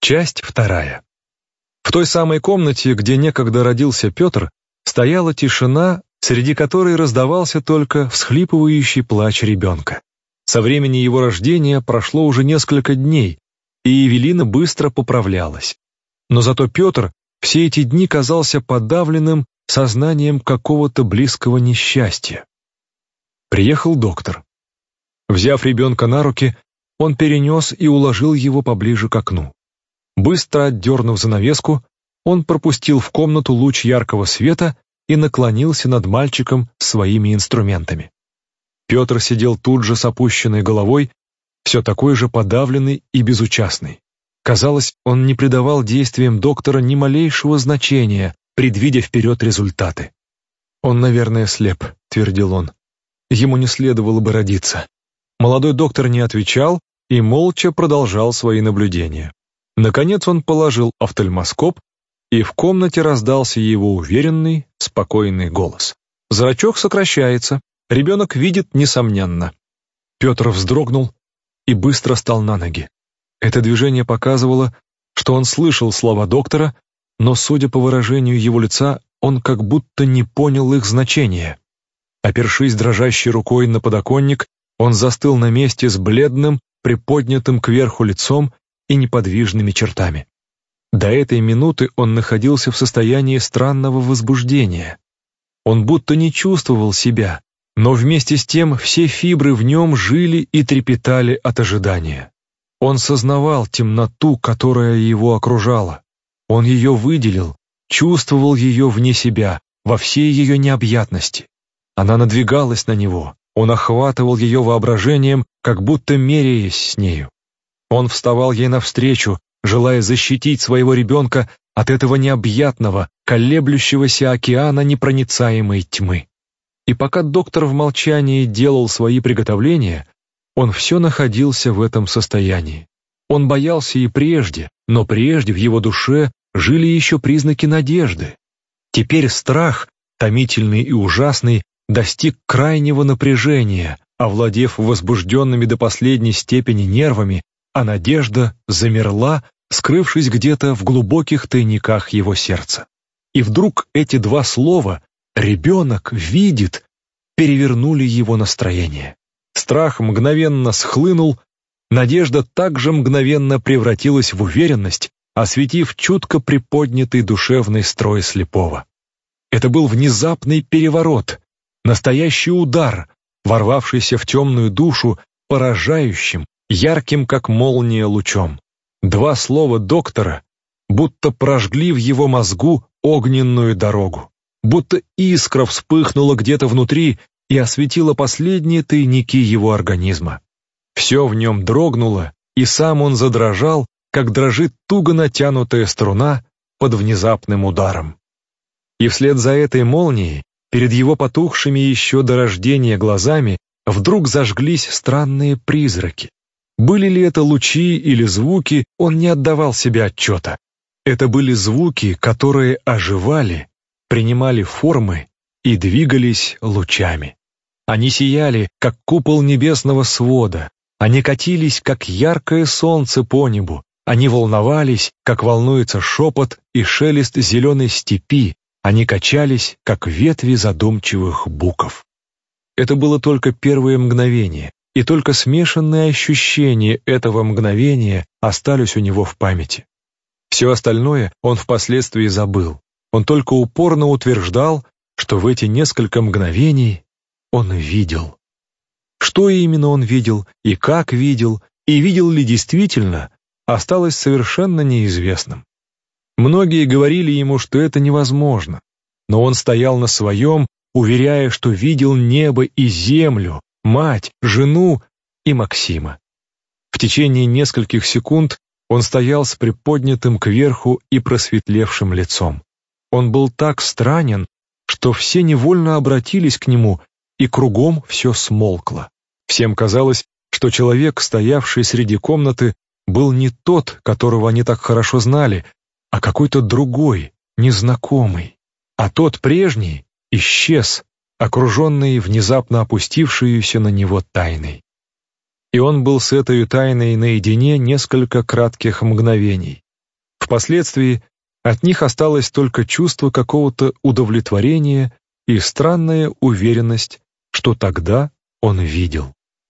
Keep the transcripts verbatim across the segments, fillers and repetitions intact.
Часть вторая. В той самой комнате, где некогда родился Петр, стояла тишина, среди которой раздавался только всхлипывающий плач ребенка. Со времени его рождения прошло уже несколько дней, и Евелина быстро поправлялась. Но зато Петр все эти дни казался подавленным сознанием какого-то близкого несчастья. Приехал доктор. Взяв ребенка на руки, он перенес и уложил его поближе к окну. Быстро отдернув занавеску, он пропустил в комнату луч яркого света и наклонился над мальчиком своими инструментами. Петр сидел тут же с опущенной головой, все такой же подавленный и безучастный. Казалось, он не придавал действиям доктора ни малейшего значения, предвидя вперед результаты. «Он, наверное, слеп», — твердил он. «Ему не следовало бы родиться». Молодой доктор не отвечал и молча продолжал свои наблюдения. Наконец он положил офтальмоскоп, и в комнате раздался его уверенный, спокойный голос. «Зрачок сокращается. Ребенок видит, несомненно». Петр вздрогнул и быстро встал на ноги. Это движение показывало, что он слышал слова доктора, но, судя по выражению его лица, он как будто не понял их значения. Опершись дрожащей рукой на подоконник, он застыл на месте с бледным, приподнятым кверху лицом и неподвижными чертами. До этой минуты он находился в состоянии странного возбуждения. Он будто не чувствовал себя, но вместе с тем все фибры в нем жили и трепетали от ожидания. Он сознавал темноту, которая его окружала. Он ее выделил, чувствовал ее вне себя, во всей ее необъятности. Она надвигалась на него, он охватывал ее воображением, как будто меряясь с нею. Он вставал ей навстречу, желая защитить своего ребенка от этого необъятного, колеблющегося океана непроницаемой тьмы. И пока доктор в молчании делал свои приготовления, он все находился в этом состоянии. Он боялся и прежде, но прежде в его душе жили еще признаки надежды. Теперь страх, томительный и ужасный, достиг крайнего напряжения, овладев возбужденными до последней степени нервами, а надежда замерла, скрывшись где-то в глубоких тайниках его сердца. И вдруг эти два слова «ребенок видит» перевернули его настроение. Страх мгновенно схлынул, надежда также мгновенно превратилась в уверенность, осветив чутко приподнятый душевный строй слепого. Это был внезапный переворот, настоящий удар, ворвавшийся в темную душу, поражающим, ярким, как молния, лучом. Два слова доктора будто прожгли в его мозгу огненную дорогу, будто искра вспыхнула где-то внутри и осветила последние тайники его организма. Все в нем дрогнуло, и сам он задрожал, как дрожит туго натянутая струна под внезапным ударом. И вслед за этой молнией, перед его потухшими еще до рождения глазами, вдруг зажглись странные призраки. Были ли это лучи или звуки, он не отдавал себе отчета. Это были звуки, которые оживали, принимали формы и двигались лучами. Они сияли, как купол небесного свода, они катились, как яркое солнце по небу, они волновались, как волнуется шепот и шелест зеленой степи, они качались, как ветви задумчивых буков. Это было только первое мгновение, и только смешанные ощущения этого мгновения остались у него в памяти. Все остальное он впоследствии забыл. Он только упорно утверждал, что в эти несколько мгновений он видел. Что именно он видел и как видел, и видел ли действительно, осталось совершенно неизвестным. Многие говорили ему, что это невозможно, но он стоял на своем, уверяя, что видел небо и землю, мать, жену и Максима. В течение нескольких секунд он стоял с приподнятым кверху и просветлевшим лицом. Он был так странен, что все невольно обратились к нему, и кругом все смолкло. Всем казалось, что человек, стоявший среди комнаты, был не тот, которого они так хорошо знали, а какой-то другой, незнакомый. А тот прежний исчез, окруженный внезапно опустившуюся на него тайной. И он был с этой тайной наедине несколько кратких мгновений. Впоследствии от них осталось только чувство какого-то удовлетворения и странная уверенность, что тогда он видел.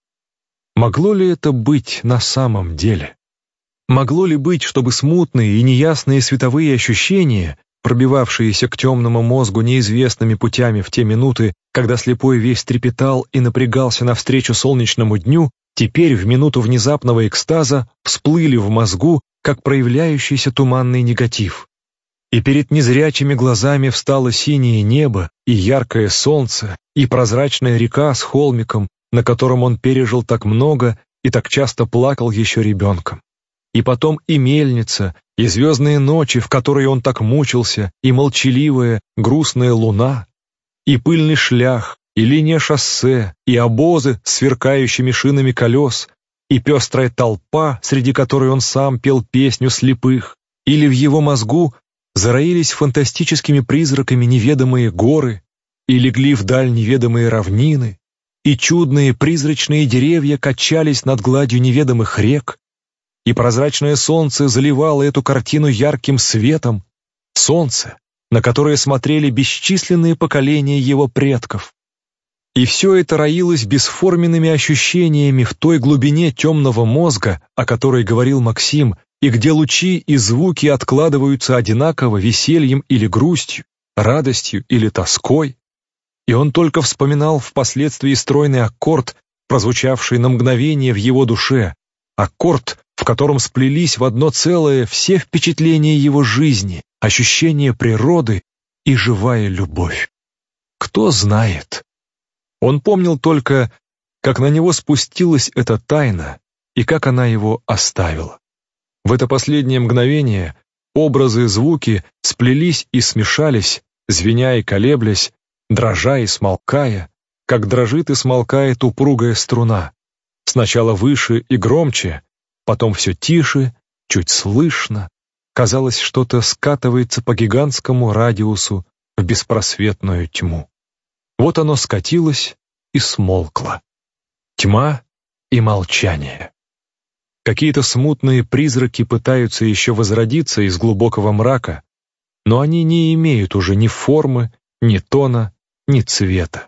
Могло ли это быть на самом деле? Могло ли быть, чтобы смутные и неясные световые ощущения, пробивавшиеся к темному мозгу неизвестными путями в те минуты, когда слепой весь трепетал и напрягался навстречу солнечному дню, теперь в минуту внезапного экстаза всплыли в мозгу, как проявляющийся туманный негатив? И перед незрячими глазами встало синее небо, и яркое солнце, и прозрачная река с холмиком, на котором он пережил так много и так часто плакал еще ребенком. И потом и мельница, и звездные ночи, в которые он так мучился, и молчаливая, грустная луна, и пыльный шлях, и линия шоссе, и обозы с сверкающими шинами колес, и пестрая толпа, среди которой он сам пел песню слепых, или в его мозгу зароились фантастическими призраками неведомые горы, и легли вдаль неведомые равнины, и чудные призрачные деревья качались над гладью неведомых рек, и прозрачное солнце заливало эту картину ярким светом, солнце, на которое смотрели бесчисленные поколения его предков. И все это роилось бесформенными ощущениями в той глубине темного мозга, о которой говорил Максим, и где лучи и звуки откладываются одинаково весельем или грустью, радостью или тоской. И он только вспоминал впоследствии стройный аккорд, прозвучавший на мгновение в его душе, аккорд, в котором сплелись в одно целое все впечатления его жизни, ощущения природы и живая любовь. Кто знает? Он помнил только, как на него спустилась эта тайна и как она его оставила. В это последнее мгновение образы и звуки сплелись и смешались, звеня и колеблясь, дрожа и смолкая, как дрожит и смолкает упругая струна, сначала выше и громче, потом все тише, чуть слышно. Казалось, что-то скатывается по гигантскому радиусу в беспросветную тьму. Вот оно скатилось и смолкло. Тьма и молчание. Какие-то смутные призраки пытаются еще возродиться из глубокого мрака, но они не имеют уже ни формы, ни тона, ни цвета.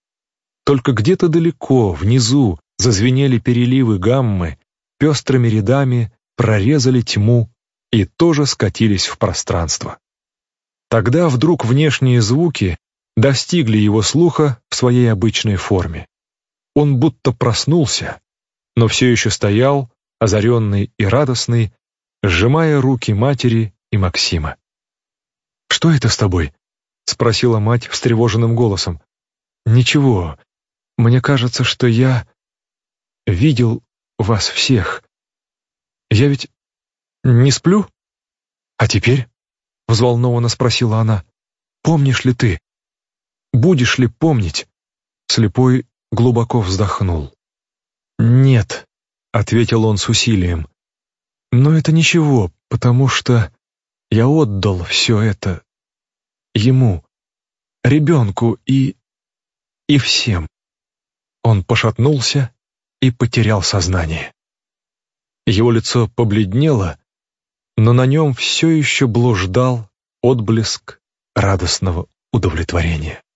Только где-то далеко, внизу, зазвенели переливы гаммы, пестрыми рядами прорезали тьму и тоже скатились в пространство. Тогда вдруг внешние звуки достигли его слуха в своей обычной форме. Он будто проснулся, но все еще стоял, озаренный и радостный, сжимая руки матери и Максима. «Что это с тобой?» — спросила мать встревоженным голосом. «Ничего, мне кажется, что я видел вас всех. Я ведь не сплю? А теперь?» — взволнованно спросила она. «Помнишь ли ты? Будешь ли помнить?» Слепой глубоко вздохнул. «Нет», — ответил он с усилием. «Но это ничего, потому что я отдал все это ему, ребенку и... и всем». Он пошатнулся и потерял сознание. Его лицо побледнело, но на нем все еще блуждал отблеск радостного удовлетворения.